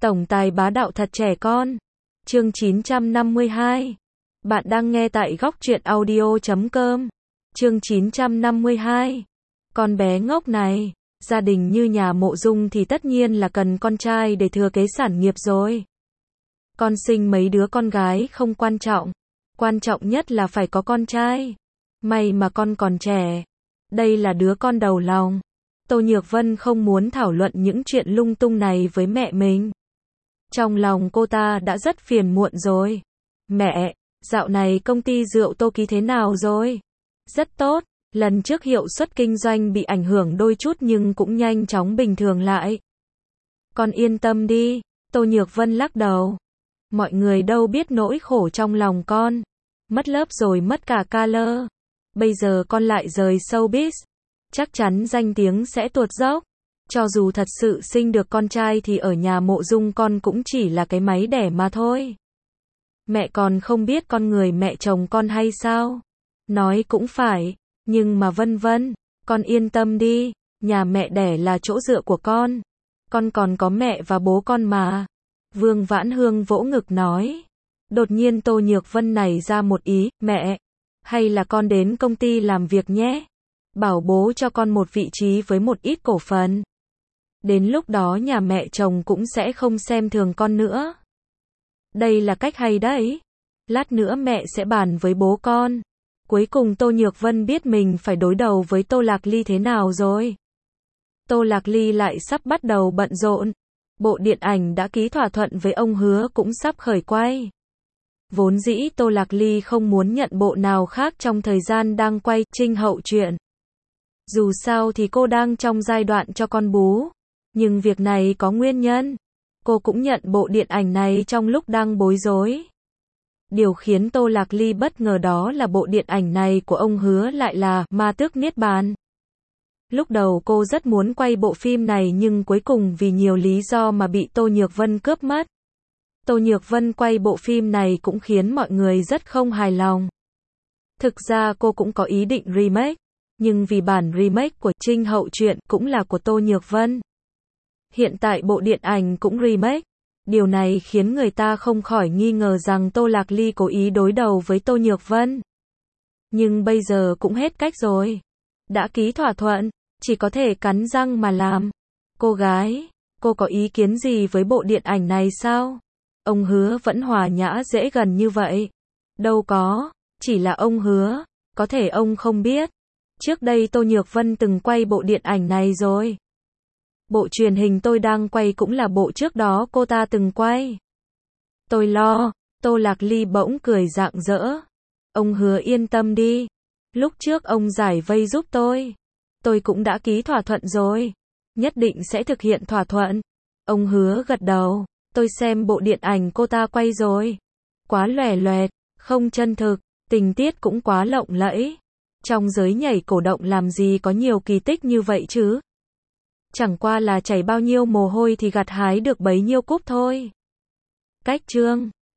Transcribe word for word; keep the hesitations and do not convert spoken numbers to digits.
Tổng tài bá đạo thật trẻ con. Chương chín trăm năm mươi hai. Bạn đang nghe tại góc truyện audio chấm com. Chương chín trăm năm mươi hai. Con bé ngốc này, gia đình như nhà Mộ Dung thì tất nhiên là cần con trai để thừa kế sản nghiệp rồi. Con sinh mấy đứa con gái không quan trọng, quan trọng nhất là phải có con trai. May mà con còn trẻ. Đây là đứa con đầu lòng. Tô Nhược Vân không muốn thảo luận những chuyện lung tung này với mẹ mình. Trong lòng cô ta đã rất phiền muộn rồi. Mẹ, dạo này công ty rượu Tô Ký thế nào rồi? Rất tốt, lần trước hiệu suất kinh doanh bị ảnh hưởng đôi chút nhưng cũng nhanh chóng bình thường lại. Con yên tâm đi, Tô Nhược Vân lắc đầu. Mọi người đâu biết nỗi khổ trong lòng con. Mất lớp rồi mất cả ca lơ. Bây giờ con lại rời showbiz. Chắc chắn danh tiếng sẽ tuột dốc. Cho dù thật sự sinh được con trai thì ở nhà Mộ Dung con cũng chỉ là cái máy đẻ mà thôi. Mẹ còn không biết con người mẹ chồng con hay sao? Nói cũng phải, nhưng mà Vân Vân, con yên tâm đi, nhà mẹ đẻ là chỗ dựa của con. Con còn có mẹ và bố con mà. Vương Vãn Hương vỗ ngực nói. Đột nhiên Tô Nhược Vân nảy ra một ý, mẹ, hay là con đến công ty làm việc nhé. Bảo bố cho con một vị trí với một ít cổ phần. Đến lúc đó nhà mẹ chồng cũng sẽ không xem thường con nữa. Đây là cách hay đấy. Lát nữa mẹ sẽ bàn với bố con. Cuối cùng Tô Nhược Vân biết mình phải đối đầu với Tô Lạc Ly thế nào rồi. Tô Lạc Ly lại sắp bắt đầu bận rộn. Bộ điện ảnh đã ký thỏa thuận với ông Hứa cũng sắp khởi quay. Vốn dĩ Tô Lạc Ly không muốn nhận bộ nào khác trong thời gian đang quay Trinh Hậu truyện. Dù sao thì cô đang trong giai đoạn cho con bú. Nhưng việc này có nguyên nhân. Cô cũng nhận bộ điện ảnh này trong lúc đang bối rối. Điều khiến Tô Lạc Ly bất ngờ đó là bộ điện ảnh này của ông Hứa lại là Ma Tước Niết Bàn. Lúc đầu cô rất muốn quay bộ phim này nhưng cuối cùng vì nhiều lý do mà bị Tô Nhược Vân cướp mất. Tô Nhược Vân quay bộ phim này cũng khiến mọi người rất không hài lòng. Thực ra cô cũng có ý định remake, nhưng vì bản remake của Trinh Hậu truyện cũng là của Tô Nhược Vân. Hiện tại bộ điện ảnh cũng remake. Điều này khiến người ta không khỏi nghi ngờ rằng Tô Lạc Ly cố ý đối đầu với Tô Nhược Vân. Nhưng bây giờ cũng hết cách rồi. Đã ký thỏa thuận, chỉ có thể cắn răng mà làm. Cô gái, cô có ý kiến gì với bộ điện ảnh này sao? Ông Hứa vẫn hòa nhã dễ gần như vậy. Đâu có, chỉ là ông Hứa, có thể ông không biết. Trước đây Tô Nhược Vân từng quay bộ điện ảnh này rồi. Bộ truyền hình tôi đang quay cũng là bộ trước đó cô ta từng quay. Tôi lo, Tô Lạc Ly bỗng cười rạng rỡ. Ông Hứa yên tâm đi. Lúc trước ông giải vây giúp tôi. Tôi cũng đã ký thỏa thuận rồi. Nhất định sẽ thực hiện thỏa thuận. Ông Hứa gật đầu. Tôi xem bộ điện ảnh cô ta quay rồi. Quá lòe loẹt, không chân thực, tình tiết cũng quá lộng lẫy. Trong giới nhảy cổ động làm gì có nhiều kỳ tích như vậy chứ? Chẳng qua là chảy bao nhiêu mồ hôi thì gặt hái được bấy nhiêu cúp thôi. Cách chương